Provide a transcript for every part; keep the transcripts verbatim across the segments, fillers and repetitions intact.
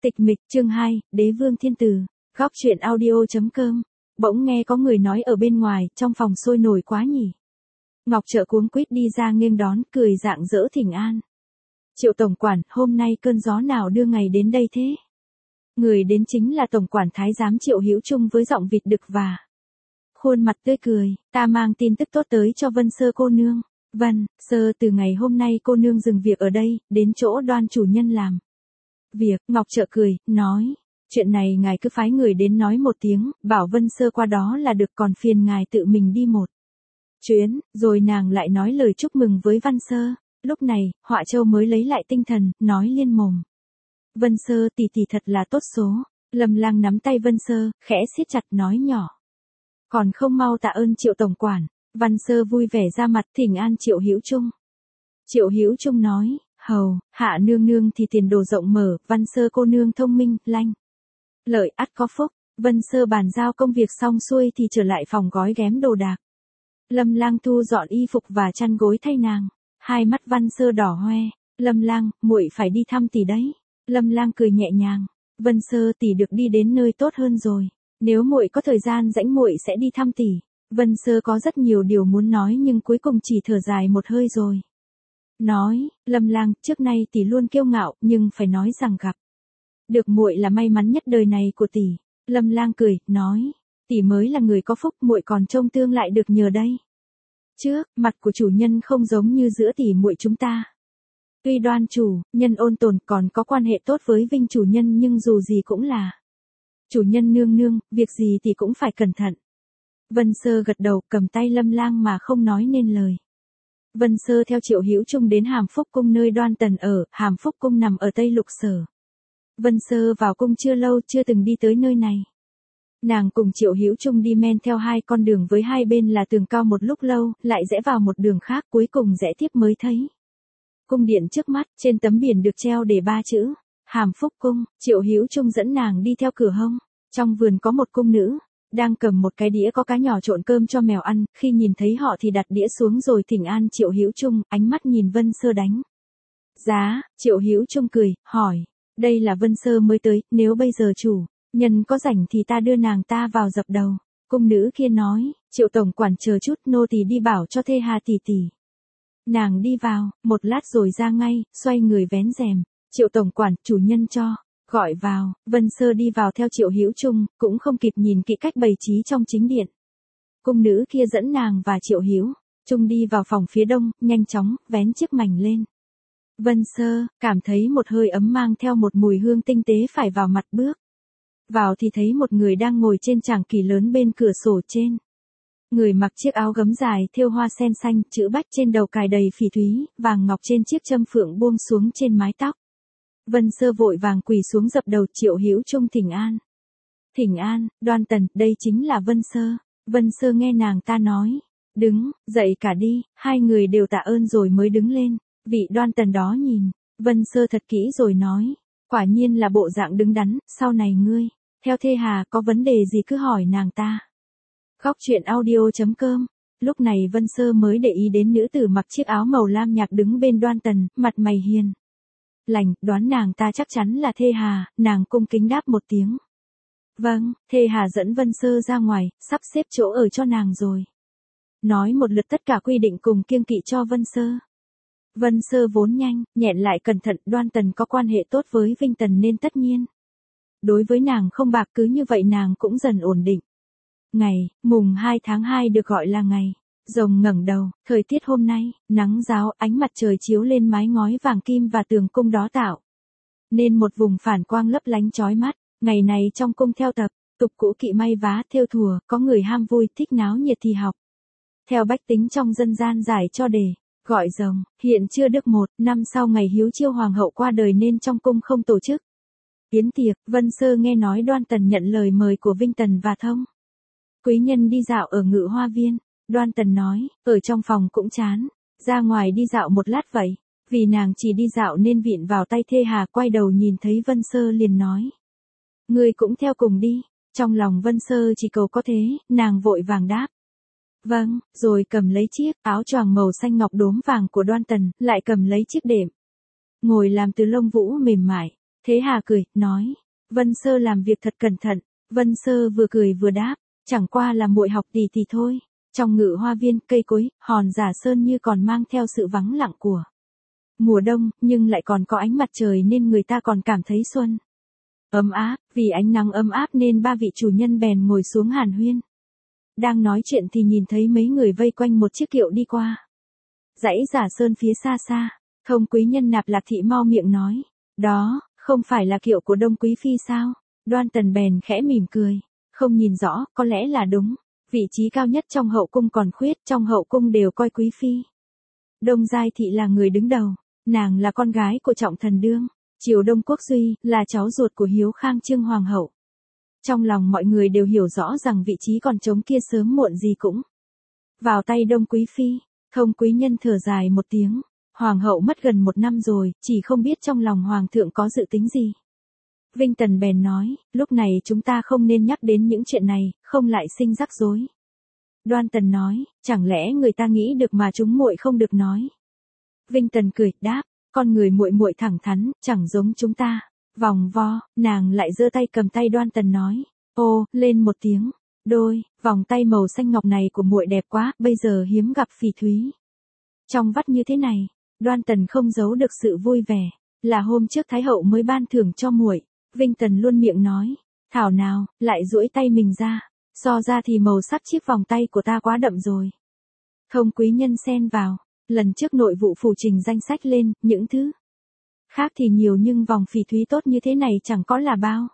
Tịch mịch chương hai, Đế vương thiên tử. Góc truyện audio.com. Bỗng nghe có người nói ở bên ngoài, trong phòng sôi nổi quá nhỉ. Ngọc Trợ cuống quýt đi ra nghênh đón, cười rạng rỡ thỉnh an. Triệu tổng quản, hôm nay cơn gió nào đưa ngày đến đây thế? Người đến chính là tổng quản thái giám Triệu Hữu Trung với giọng vịt đực và khuôn mặt tươi cười. Ta mang tin tức tốt tới cho Vân Sơ cô nương. Vân Sơ, từ ngày hôm nay cô nương dừng việc ở đây, đến chỗ Đoan chủ nhân làm việc. Ngọc Trợ cười, nói, chuyện này ngài cứ phái người đến nói một tiếng, bảo Vân Sơ qua đó là được, còn phiền ngài tự mình đi một chuyến. Rồi nàng lại nói lời chúc mừng với Vân Sơ. Lúc này, Họa Châu mới lấy lại tinh thần, nói liên mồm. Vân Sơ tỷ tỷ thật là tốt số. Lâm Lang nắm tay Vân Sơ, khẽ siết chặt nói nhỏ. Còn không mau tạ ơn Triệu tổng quản. Vân Sơ vui vẻ ra mặt thỉnh an Triệu Hữu Trung. Triệu Hữu Trung nói, hầu, hạ nương nương thì tiền đồ rộng mở, Vân Sơ cô nương thông minh, lanh lợi ắt có phúc. Vân Sơ bàn giao công việc xong xuôi thì trở lại phòng gói ghém đồ đạc. Lâm Lang thu dọn y phục và chăn gối thay nàng. Hai mắt Vân Sơ đỏ hoe. Lâm Lang, muội phải đi thăm tỷ đấy. Lâm Lang cười nhẹ nhàng. Vân Sơ tỷ được đi đến nơi tốt hơn rồi. Nếu muội có thời gian rảnh muội sẽ đi thăm tỷ. Vân Sơ có rất nhiều điều muốn nói nhưng cuối cùng chỉ thở dài một hơi rồi. Nói, Lâm Lang, trước nay tỷ luôn kiêu ngạo, nhưng phải nói rằng gặp được muội là may mắn nhất đời này của tỷ. Lâm Lang cười, nói, tỷ mới là người có phúc, muội còn trông tương lại được nhờ đây. Trước, mặt của chủ nhân không giống như giữa tỷ muội chúng ta. Tuy Đoan chủ nhân ôn tồn còn có quan hệ tốt với Vinh chủ nhân nhưng dù gì cũng là chủ nhân nương nương, việc gì thì cũng phải cẩn thận. Vân Sơ gật đầu, cầm tay Lâm Lang mà không nói nên lời. Vân Sơ theo Triệu Hữu Trung đến Hàm Phúc cung nơi Đoan Tần ở. Hàm Phúc cung nằm ở Tây Lục Sở. Vân Sơ vào cung chưa lâu, chưa từng đi tới nơi này. Nàng cùng Triệu Hữu Trung đi men theo hai con đường với hai bên là tường cao, một lúc lâu, lại rẽ vào một đường khác, cuối cùng rẽ tiếp mới thấy cung điện trước mắt. Trên tấm biển được treo để ba chữ Hàm Phúc cung. Triệu Hữu Trung dẫn nàng đi theo cửa hông. Trong vườn có một cung nữ đang cầm một cái đĩa có cá nhỏ trộn cơm cho mèo ăn. Khi nhìn thấy họ thì đặt đĩa xuống rồi thỉnh an Triệu Hữu Trung, ánh mắt nhìn Vân Sơ đánh giá. Triệu Hữu Trung cười, hỏi, đây là Vân Sơ mới tới, nếu bây giờ chủ nhân có rảnh thì ta đưa nàng ta vào dập đầu. Cung nữ kia nói, Triệu tổng quản chờ chút, nô tỳ đi bảo cho Thê Hà tỷ tỷ. Nàng đi vào, một lát rồi ra ngay, xoay người vén rèm. Triệu tổng quản, chủ nhân cho gọi vào. Vân Sơ đi vào theo Triệu Hữu Trung, cũng không kịp nhìn kỹ cách bày trí trong chính điện. Cung nữ kia dẫn nàng và Triệu Hữu Trung đi vào phòng phía đông, nhanh chóng vén chiếc mảnh lên. Vân Sơ cảm thấy một hơi ấm mang theo một mùi hương tinh tế phải vào mặt bước vào thì thấy một người đang ngồi trên tràng kỷ lớn bên cửa sổ. Trên người mặc chiếc áo gấm dài thêu hoa sen xanh, chữ bách trên đầu cài đầy phỉ thúy, vàng ngọc trên chiếc châm phượng buông xuống trên mái tóc. Vân Sơ vội vàng quỳ xuống dập đầu. Triệu Hữu Trung thỉnh an. Thỉnh an, Đoan Tần, đây chính là Vân Sơ. Vân Sơ nghe nàng ta nói, đứng dậy cả đi. Hai người đều tạ ơn rồi mới đứng lên. Vị Đoan Tần đó nhìn Vân Sơ thật kỹ rồi nói, quả nhiên là bộ dạng đứng đắn, sau này ngươi theo Thê Hà có vấn đề gì cứ hỏi nàng ta. Góc truyện audio.com. Lúc này Vân Sơ mới để ý đến nữ tử mặc chiếc áo màu lam nhạt đứng bên Đoan Tần, mặt mày hiền lành, đoán nàng ta chắc chắn là Thê Hà. Nàng cung kính đáp một tiếng. Vâng. Thê Hà dẫn Vân Sơ ra ngoài, sắp xếp chỗ ở cho nàng rồi nói một lượt tất cả quy định cùng kiêng kỵ cho Vân Sơ. Vân Sơ vốn nhanh nhẹn lại cẩn thận, Đoan Tần có quan hệ tốt với Vinh Tần nên tất nhiên đối với nàng không bạc, cứ như vậy nàng cũng dần ổn định. Ngày mùng hai tháng hai được gọi là ngày rồng ngẩng đầu. Thời tiết hôm nay nắng ráo, ánh mặt trời chiếu lên mái ngói vàng kim và tường cung đó tạo nên một vùng phản quang lấp lánh chói mắt. Ngày này trong cung theo tập tục cũ kỵ may vá thêu thùa, có người ham vui thích náo nhiệt thì học theo bách tính trong dân gian giải cho để gọi rồng. Hiện chưa được một năm sau ngày Hiếu Chiêu hoàng hậu qua đời nên trong cung không tổ chức yến tiệc. Vân Sơ nghe nói Đoan Tần nhận lời mời của Vinh Tần và thông quý nhân đi dạo ở Ngự Hoa Viên. Đoan Tần nói, ở trong phòng cũng chán, ra ngoài đi dạo một lát vậy. Vì nàng chỉ đi dạo nên vịn vào tay Thê Hà, quay đầu nhìn thấy Vân Sơ liền nói, ngươi cũng theo cùng đi. Trong lòng Vân Sơ chỉ cầu có thế, nàng vội vàng đáp, vâng, rồi cầm lấy chiếc áo choàng màu xanh ngọc đốm vàng của Đoan Tần, lại cầm lấy chiếc đệm ngồi làm từ lông vũ mềm mại. Thế Hà cười, nói, Vân Sơ làm việc thật cẩn thận. Vân Sơ vừa cười vừa đáp, chẳng qua là muội học tỷ tỷ thôi. Trong Ngự Hoa viên, cây cối, hòn giả sơn như còn mang theo sự vắng lặng của mùa đông, nhưng lại còn có ánh mặt trời nên người ta còn cảm thấy xuân ấm áp. Vì ánh nắng ấm áp nên ba vị chủ nhân bèn ngồi xuống hàn huyên. Đang nói chuyện thì nhìn thấy mấy người vây quanh một chiếc kiệu đi qua dãy giả sơn phía xa xa. Thông quý nhân Nạp Lạc Thị mau miệng nói, đó, không phải là kiệu của Đông Quý Phi sao? Đoan Tần bèn khẽ mỉm cười, không nhìn rõ, có lẽ là đúng. Vị trí cao nhất trong hậu cung còn khuyết, trong hậu cung đều coi Quý Phi Đông Giai Thị là người đứng đầu. Nàng là con gái của Trọng Thần Đương, Triều Đông Quốc Duy, là cháu ruột của Hiếu Khang Trương Hoàng hậu. Trong lòng mọi người đều hiểu rõ rằng vị trí còn trống kia sớm muộn gì cũng vào tay Đông Quý Phi. Thông quý nhân thở dài một tiếng, Hoàng hậu mất gần một năm rồi, chỉ không biết trong lòng Hoàng thượng có dự tính gì. Vinh Tần bèn nói, lúc này chúng ta không nên nhắc đến những chuyện này, không lại sinh rắc rối. Đoan Tần nói, chẳng lẽ người ta nghĩ được mà chúng muội không được nói. Vinh Tần cười, đáp, con người muội muội thẳng thắn, chẳng giống chúng ta. Vòng vo, nàng lại giơ tay cầm tay Đoan Tần nói, ô, lên một tiếng. Đôi, vòng tay màu xanh ngọc này của muội đẹp quá, bây giờ hiếm gặp phỉ thúy trong vắt như thế này. Đoan Tần không giấu được sự vui vẻ, là hôm trước Thái hậu mới ban thưởng cho muội. Vinh Tần luôn miệng nói, thảo nào, lại duỗi tay mình ra, so ra thì màu sắc chiếc vòng tay của ta quá đậm rồi. Thông quý nhân xen vào, lần trước nội vụ phủ trình danh sách lên, những thứ khác thì nhiều nhưng vòng phỉ thúy tốt như thế này chẳng có là bao.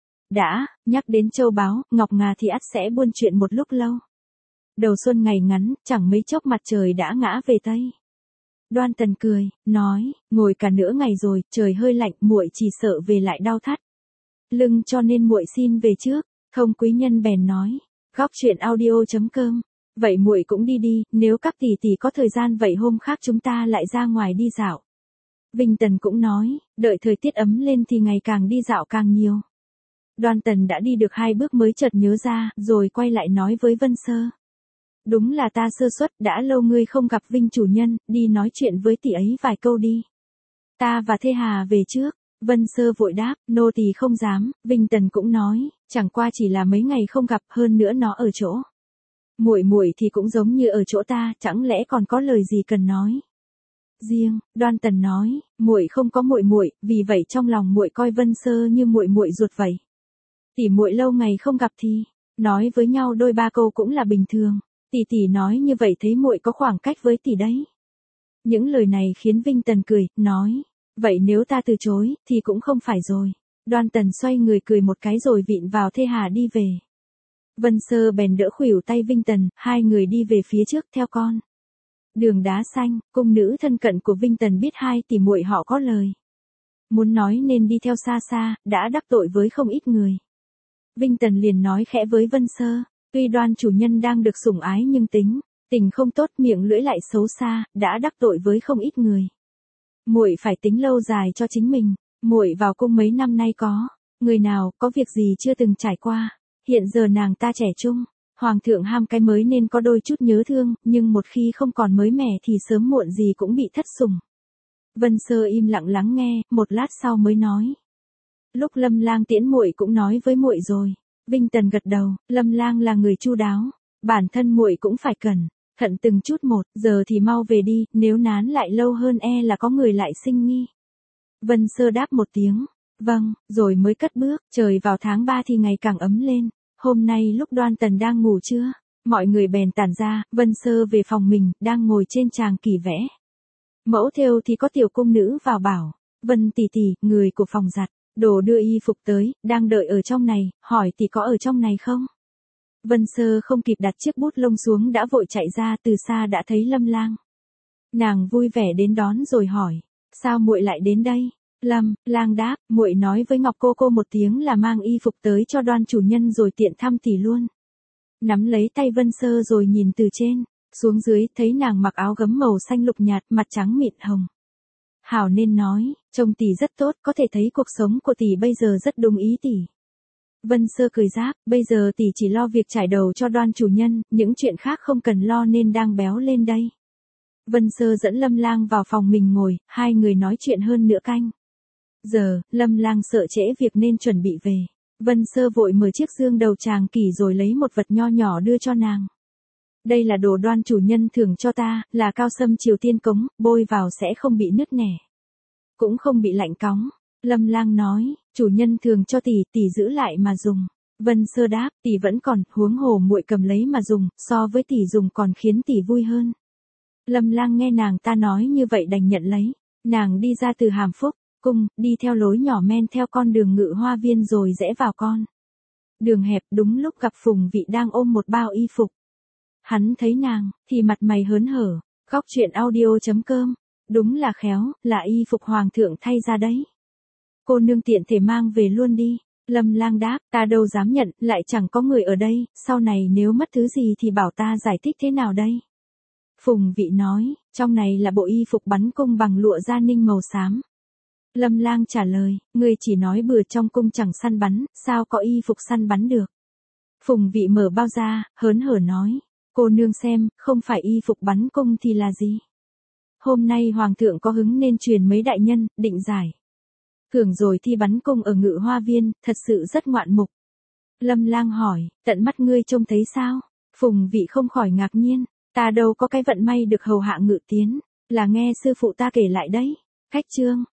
Đã, nhắc đến châu báu, ngọc ngà thì ắt sẽ buôn chuyện một lúc lâu. Đầu xuân ngày ngắn, chẳng mấy chốc mặt trời đã ngã về Tây. Đoan Tần cười, nói, ngồi cả nửa ngày rồi, trời hơi lạnh, muội chỉ sợ về lại đau thắt lưng cho nên muội xin về trước. Thông quý nhân bèn nói, góc truyện audio chấm com, vậy muội cũng đi đi, nếu các tỷ tỷ có thời gian vậy hôm khác chúng ta lại ra ngoài đi dạo. Vinh Tần cũng nói, đợi thời tiết ấm lên thì ngày càng đi dạo càng nhiều. Đoan Tần đã đi được hai bước mới chợt nhớ ra, rồi quay lại nói với Vân Sơ. Đúng là ta sơ suất, đã lâu ngươi không gặp Vinh chủ nhân, đi nói chuyện với tỷ ấy vài câu đi. Ta và Thê Hà về trước. Vân Sơ vội đáp, nô tỳ không dám. Vinh Tần cũng nói, chẳng qua chỉ là mấy ngày không gặp, hơn nữa nó ở chỗ muội muội thì cũng giống như ở chỗ ta, chẳng lẽ còn có lời gì cần nói riêng. Đoan Tần nói, muội không có muội muội, vì vậy trong lòng muội coi Vân Sơ như muội muội ruột vậy. Tỷ muội lâu ngày không gặp thì nói với nhau đôi ba câu cũng là bình thường. Tỷ tỷ nói như vậy thấy muội có khoảng cách với tỷ đấy. Những lời này khiến Vinh Tần cười, nói, vậy nếu ta từ chối, thì cũng không phải rồi. Đoan Tần xoay người cười một cái rồi vịn vào Thê Hà đi về. Vân Sơ bèn đỡ khuỷu tay Vinh Tần, hai người đi về phía trước theo con đường đá xanh. Cung nữ thân cận của Vinh Tần biết hai tỷ muội họ có lời muốn nói nên đi theo xa xa, đã đắc tội với không ít người. Vinh Tần liền nói khẽ với Vân Sơ, tuy Đoan chủ nhân đang được sủng ái nhưng tính tình không tốt, miệng lưỡi lại xấu xa, đã đắc tội với không ít người. Muội phải tính lâu dài cho chính mình. Muội vào cung mấy năm nay có người nào có việc gì chưa từng trải qua. Hiện giờ nàng ta trẻ trung, Hoàng thượng ham cái mới nên có đôi chút nhớ thương, nhưng một khi không còn mới mẻ thì sớm muộn gì cũng bị thất sủng. Vân Sơ im lặng lắng nghe, một lát sau mới nói, lúc Lâm Lang tiễn muội cũng nói với muội rồi. Vinh Tần gật đầu, Lâm Lang là người chu đáo, bản thân muội cũng phải cẩn thận từng chút một, giờ thì mau về đi, nếu nán lại lâu hơn e là có người lại sinh nghi. Vân Sơ đáp một tiếng, vâng, rồi mới cất bước. Trời vào tháng ba thì ngày càng ấm lên. Hôm nay lúc Đoan Tần đang ngủ trưa, mọi người bèn tản ra. Vân Sơ về phòng mình, đang ngồi trên tràng kỷ vẽ mẫu thêu thì có tiểu cung nữ vào bảo, Vân tỷ tỷ, người của phòng giặt đồ đưa y phục tới, đang đợi ở trong này, hỏi tỷ có ở trong này không? Vân Sơ không kịp đặt chiếc bút lông xuống đã vội chạy ra, từ xa đã thấy Lâm Lang. Nàng vui vẻ đến đón rồi hỏi, sao muội lại đến đây? Lâm Lang đáp, muội nói với Ngọc cô cô một tiếng là mang y phục tới cho Đoan chủ nhân rồi tiện thăm tỷ luôn. Nắm lấy tay Vân Sơ rồi nhìn từ trên xuống dưới, thấy nàng mặc áo gấm màu xanh lục nhạt, mặt trắng mịn hồng hào nên nói, trông tỷ rất tốt, có thể thấy cuộc sống của tỷ bây giờ rất đúng ý tỷ. Vân Sơ cười giáp, bây giờ tỷ chỉ lo việc trải đầu cho Đoan chủ nhân, những chuyện khác không cần lo nên đang béo lên đây. Vân Sơ dẫn Lâm Lang vào phòng mình ngồi, hai người nói chuyện hơn nửa canh Giờ, Lâm Lang sợ trễ việc nên chuẩn bị về. Vân Sơ vội mở chiếc dương đầu tràng kỷ rồi lấy một vật nho nhỏ đưa cho nàng. Đây là đồ Đoan chủ nhân thưởng cho ta, là cao sâm Triều Tiên cống, bôi vào sẽ không bị nứt nẻ. Cũng không bị lạnh cóng. Lâm Lang nói, chủ nhân thường cho tỷ, tỷ giữ lại mà dùng. Vân Sơ đáp, tỷ vẫn còn, huống hồ muội cầm lấy mà dùng, so với tỷ dùng còn khiến tỷ vui hơn. Lâm Lang nghe nàng ta nói như vậy đành nhận lấy. Nàng đi ra từ Hàm Phúc cung, đi theo lối nhỏ men theo con đường Ngự Hoa Viên rồi rẽ vào con đường hẹp, đúng lúc gặp Phùng Vị đang ôm một bao y phục. Hắn thấy nàng, thì mặt mày hớn hở. Góc truyện audio chấm com. Đúng là khéo, là y phục hoàng thượng thay ra đấy. Cô nương tiện thể mang về luôn đi. Lâm Lang đáp, ta đâu dám nhận, lại chẳng có người ở đây, sau này nếu mất thứ gì thì bảo ta giải thích thế nào đây. Phùng Vị nói, trong này là bộ y phục bắn cung bằng lụa da ninh màu xám. Lâm Lang trả lời, ngươi chỉ nói bừa, trong cung chẳng săn bắn, sao có y phục săn bắn được. Phùng Vị mở bao ra, hớn hở nói, cô nương xem, không phải y phục bắn cung thì là gì. Hôm nay hoàng thượng có hứng nên truyền mấy đại nhân, định giải thưởng rồi thi bắn cung ở Ngự Hoa Viên, thật sự rất ngoạn mục. Lâm Lang hỏi, tận mắt ngươi trông thấy sao? Phùng Vị không khỏi ngạc nhiên, ta đâu có cái vận may được hầu hạ Ngự Tiến, là nghe sư phụ ta kể lại đấy. Khách chương.